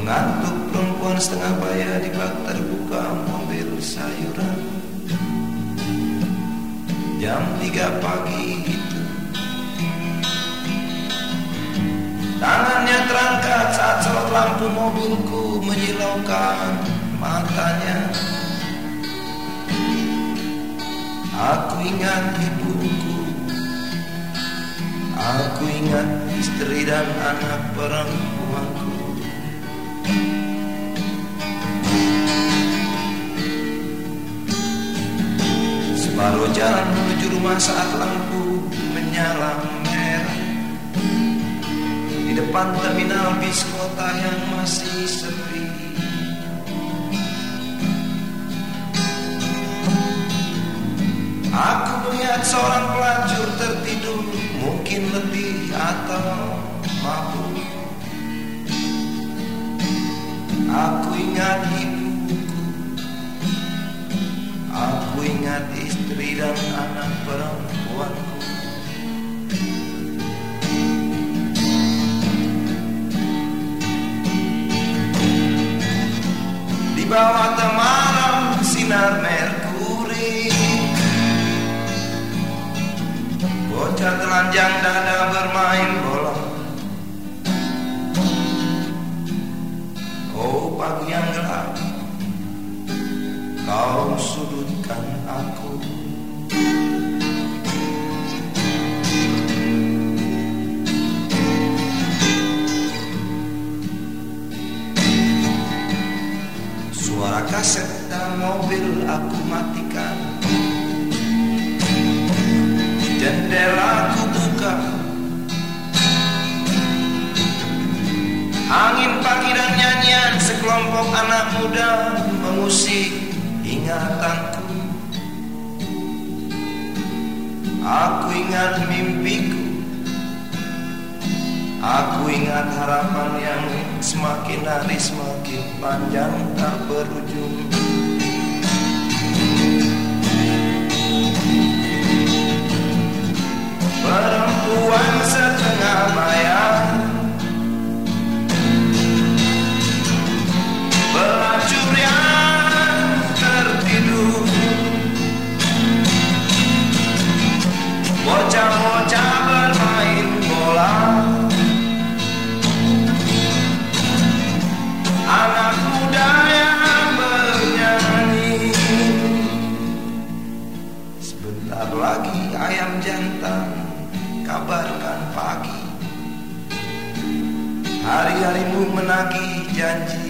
Ngantuk perempuan setengah baya di bak terbuka mobil sayuran. Jam 3 pagi itu tangannya terangkat saat sorot lampu mobilku menyilaukan matanya. Aku ingat ibuku, aku ingat istri dan anak perempuanku. Separuh jalan menuju rumah saat lampu menyala merah. Di depan terminal bis kota yang masih sepi. Aku melihat seorang pelacur tertidur, mungkin letih atau mabuk. Aku ingat ibuku, aku ingat istri dan anak perempuanku. Di bawah temaram sinar Merkuri, bocah telanjang dada bermain bola. Oh pagi yang gelap, kau sudutkan aku. Suara kaset dalam mobil aku matikan. Jendela ku buka. Angin pagi dan nyanyian sekelompok anak muda mengusik ingatanku. Aku ingat mimpiku, aku ingat harapan yang semakin hari semakin panjang tak berujung. Perempuan setengah baya, pelacur yang tertidur, bocah-bocah bermain bola, anak muda yang bernyanyi. Sebentar lagi ayam jantan kabarkan pagi, hari-harimu menagih janji.